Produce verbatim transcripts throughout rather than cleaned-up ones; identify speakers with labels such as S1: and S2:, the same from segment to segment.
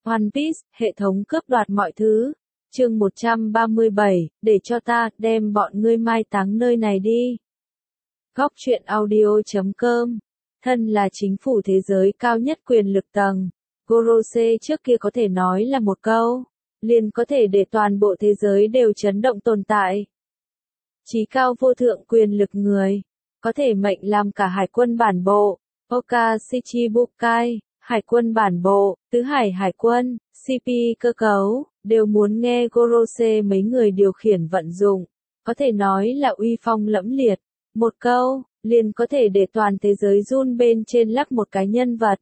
S1: One Piece, hệ thống cướp đoạt mọi thứ. Chương một trăm ba mươi bảy, để cho ta đem bọn ngươi mai táng nơi này đi. Góc truyện audio chấm com. Thân là chính phủ thế giới cao nhất quyền lực tầng, Gorose trước kia có thể nói là một câu, liền có thể để toàn bộ thế giới đều chấn động tồn tại. Chí cao vô thượng quyền lực người, có thể mệnh làm cả hải quân bản bộ, Oka Shichibukai, hải quân bản bộ, tứ hải hải quân, xê pê cơ cấu, đều muốn nghe Gorose mấy người điều khiển vận dụng, có thể nói là uy phong lẫm liệt, một câu, liền có thể để toàn thế giới run bên trên lắc một cái nhân vật.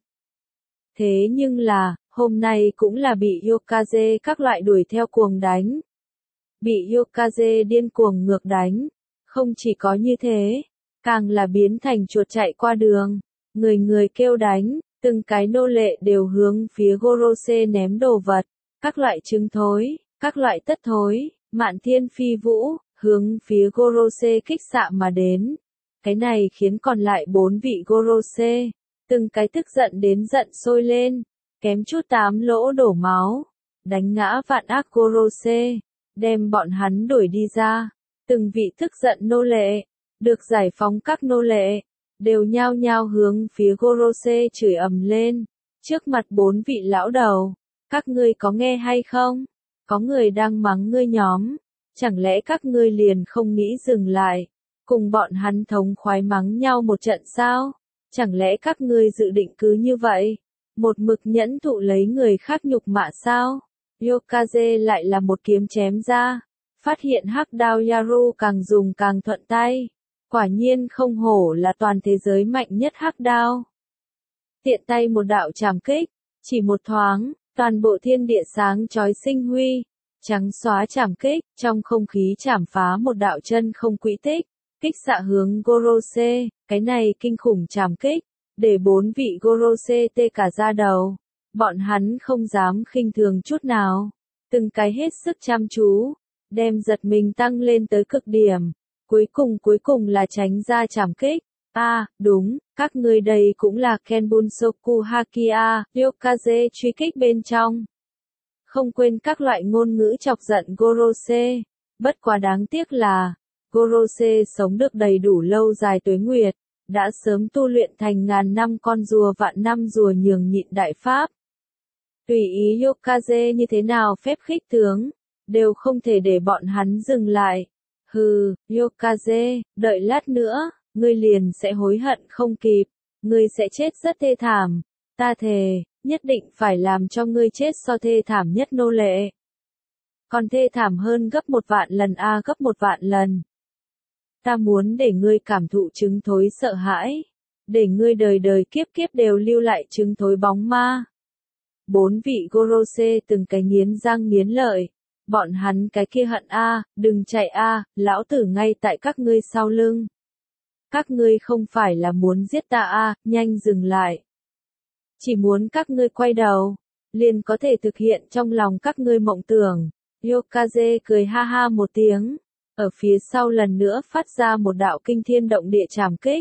S1: Thế nhưng là, hôm nay cũng là bị Yokaze các loại đuổi theo cuồng đánh. Bị Yokaze điên cuồng ngược đánh, không chỉ có như thế, càng là biến thành chuột chạy qua đường, người người kêu đánh, từng cái nô lệ đều hướng phía Gorose ném đồ vật, các loại trứng thối, các loại tất thối, mạn thiên phi vũ, hướng phía Gorose kích xạ mà đến. Cái này khiến còn lại bốn vị Gorose, từng cái tức giận đến giận sôi lên, kém chút tám lỗ đổ máu, đánh ngã vạn ác Gorose, đem bọn hắn đuổi đi ra. Từng vị tức giận nô lệ, được giải phóng các nô lệ, đều nhao nhao hướng phía Gorose chửi ầm lên, trước mặt bốn vị lão đầu, các ngươi có nghe hay không? Có người đang mắng ngươi nhóm, chẳng lẽ các ngươi liền không nghĩ dừng lại, cùng bọn hắn thống khoái mắng nhau một trận sao? Chẳng lẽ các ngươi dự định cứ như vậy, một mực nhẫn thụ lấy người khác nhục mạ sao? Yokaze lại là một kiếm chém ra, phát hiện hắc đao Yaru càng dùng càng thuận tay. Quả nhiên không hổ là toàn thế giới mạnh nhất hắc đao. Tiện tay một đạo chảm kích, chỉ một thoáng, toàn bộ thiên địa sáng chói sinh huy, trắng xóa chảm kích, trong không khí chảm phá một đạo chân không quỹ tích, kích xạ hướng Gorose, cái này kinh khủng chảm kích, để bốn vị Gorose tê cả da đầu, bọn hắn không dám khinh thường chút nào, từng cái hết sức chăm chú, đem giật mình tăng lên tới cực điểm. Cuối cùng cuối cùng là tránh ra chảm kích. A, à, đúng, các ngươi đây cũng là Kenbunsoku Hakia, Yokaze truy kích bên trong. Không quên các loại ngôn ngữ chọc giận Gorose. Bất quá đáng tiếc là, Gorose sống được đầy đủ lâu dài tuế nguyệt, đã sớm tu luyện thành ngàn năm con rùa vạn năm rùa nhường nhịn đại pháp. Tùy ý Yokaze như thế nào phép khích tướng, đều không thể để bọn hắn dừng lại. Hừ, Yokaze, đợi lát nữa, ngươi liền sẽ hối hận không kịp, ngươi sẽ chết rất thê thảm, ta thề, nhất định phải làm cho ngươi chết so thê thảm nhất nô lệ. Còn thê thảm hơn gấp một vạn lần a à, gấp một vạn lần. Ta muốn để ngươi cảm thụ trứng thối sợ hãi, để ngươi đời đời kiếp kiếp đều lưu lại trứng thối bóng ma. Bốn vị Gorose từng cái nghiến răng nghiến lợi. Bọn hắn cái kia hận a, à, đừng chạy a, à, lão tử ngay tại các ngươi sau lưng. Các ngươi không phải là muốn giết ta a, à, nhanh dừng lại. Chỉ muốn các ngươi quay đầu, liền có thể thực hiện trong lòng các ngươi mộng tưởng. Yokaze cười ha ha một tiếng, ở phía sau lần nữa phát ra một đạo kinh thiên động địa trảm kích.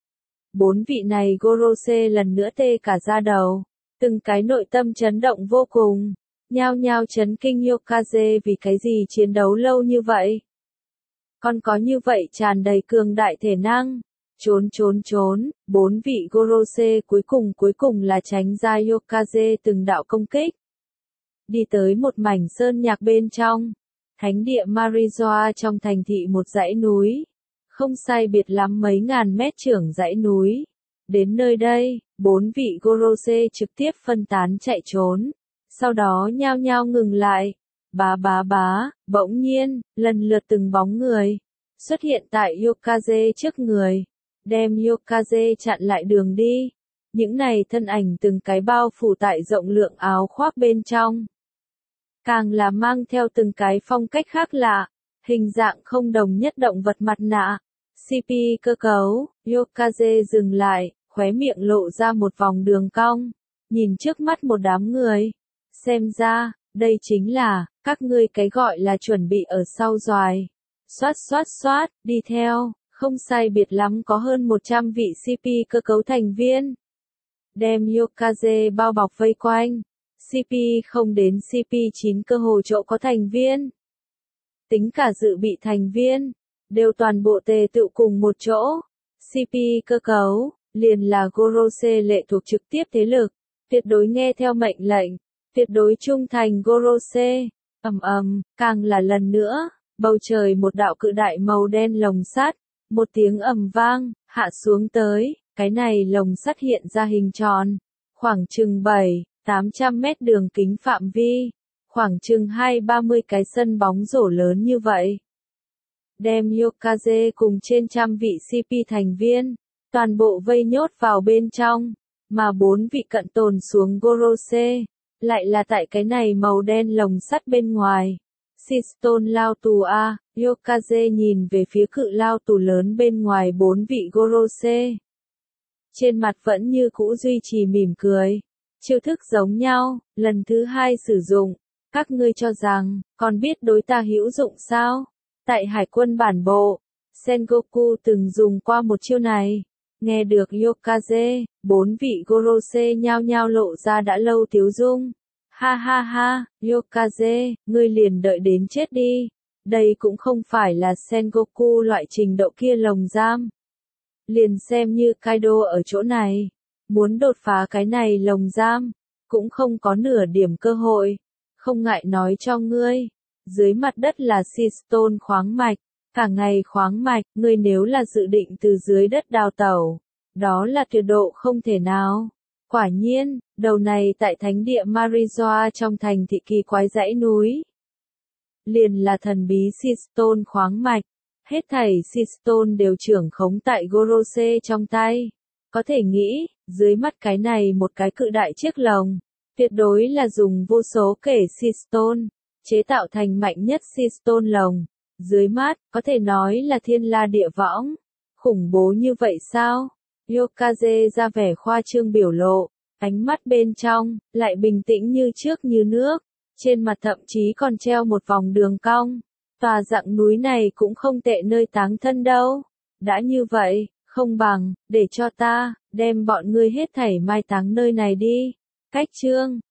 S1: Bốn vị này Gorose lần nữa tê cả da đầu, từng cái nội tâm chấn động vô cùng. Nhao nhao chấn kinh Yokaze vì cái gì chiến đấu lâu như vậy. Còn có như vậy tràn đầy cường đại thể năng. Trốn trốn trốn, bốn vị Gorose cuối cùng cuối cùng là tránh ra Yokaze từng đạo công kích. Đi tới một mảnh sơn nhạc bên trong. Thánh địa Marizoa trong thành thị một dãy núi. Không sai biệt lắm mấy ngàn mét trưởng dãy núi. Đến nơi đây, bốn vị Gorose trực tiếp phân tán chạy trốn. Sau đó nhao nhao ngừng lại, bá bá bá, bỗng nhiên, lần lượt từng bóng người, xuất hiện tại Yokaze trước người, đem Yokaze chặn lại đường đi. Những này thân ảnh từng cái bao phủ tại rộng lượng áo khoác bên trong. Càng là mang theo từng cái phong cách khác lạ, hình dạng không đồng nhất động vật mặt nạ, xê pê cơ cấu, Yokaze dừng lại, khóe miệng lộ ra một vòng đường cong, nhìn trước mắt một đám người. Xem ra, đây chính là, các ngươi cái gọi là chuẩn bị ở sau doài. Xoát xoát xoát, đi theo, không sai biệt lắm có hơn một trăm vị xê pê cơ cấu thành viên. Đem Yokaze bao bọc vây quanh. xê pê không đến xê pê chín cơ hồ chỗ có thành viên. Tính cả dự bị thành viên, đều toàn bộ tề tựu cùng một chỗ. xê pê cơ cấu, liền là Gorose lệ thuộc trực tiếp thế lực, tuyệt đối nghe theo mệnh lệnh, tuyệt đối trung thành Gorose. Ầm ầm, càng là lần nữa, bầu trời một đạo cự đại màu đen lồng sắt, một tiếng ầm vang, hạ xuống tới, cái này lồng sắt hiện ra hình tròn, khoảng chừng bảy, tám trăm mét đường kính phạm vi, khoảng chừng hai ba mươi cái sân bóng rổ lớn như vậy. Đem Yokaze cùng trên trăm vị xê pê thành viên, toàn bộ vây nhốt vào bên trong, mà bốn vị cận tồn xuống Gorose, lại là tại cái này màu đen lồng sắt bên ngoài. Sistone lao tù a, Yokaze nhìn về phía cự lao tù lớn bên ngoài bốn vị Gorose. Trên mặt vẫn như cũ duy trì mỉm cười. Chiêu thức giống nhau, lần thứ hai sử dụng. Các ngươi cho rằng, còn biết đối ta hữu dụng sao? Tại hải quân bản bộ, Sengoku từng dùng qua một chiêu này. Nghe được Yokaze, bốn vị Gorose nhao nhao lộ ra đã lâu tiếu dung. Ha ha ha, Yokaze, ngươi liền đợi đến chết đi. Đây cũng không phải là Sengoku loại trình độ kia lồng giam. Liền xem như Kaido ở chỗ này, muốn đột phá cái này lồng giam, cũng không có nửa điểm cơ hội. Không ngại nói cho ngươi, dưới mặt đất là Sistone khoáng mạch, cả ngày khoáng mạch, ngươi nếu là dự định từ dưới đất đào tẩu, đó là tuyệt độ không thể nào. Quả nhiên, đầu này tại thánh địa Marizoa trong thành thị kỳ quái dãy núi. Liền là thần bí Sistone khoáng mạch, hết thảy Sistone đều trưởng khống tại Gorose trong tay. Có thể nghĩ, dưới mắt cái này một cái cự đại chiếc lồng, tuyệt đối là dùng vô số kể Sistone, chế tạo thành mạnh nhất Sistone lồng. Dưới mắt, có thể nói là thiên la địa võng. Khủng bố như vậy sao? Yokaze ra vẻ khoa trương biểu lộ, ánh mắt bên trong, lại bình tĩnh như trước như nước, trên mặt thậm chí còn treo một vòng đường cong. Tòa dặng núi này cũng không tệ nơi táng thân đâu. Đã như vậy, không bằng, để cho ta, đem bọn ngươi hết thảy mai táng nơi này đi. Cách chương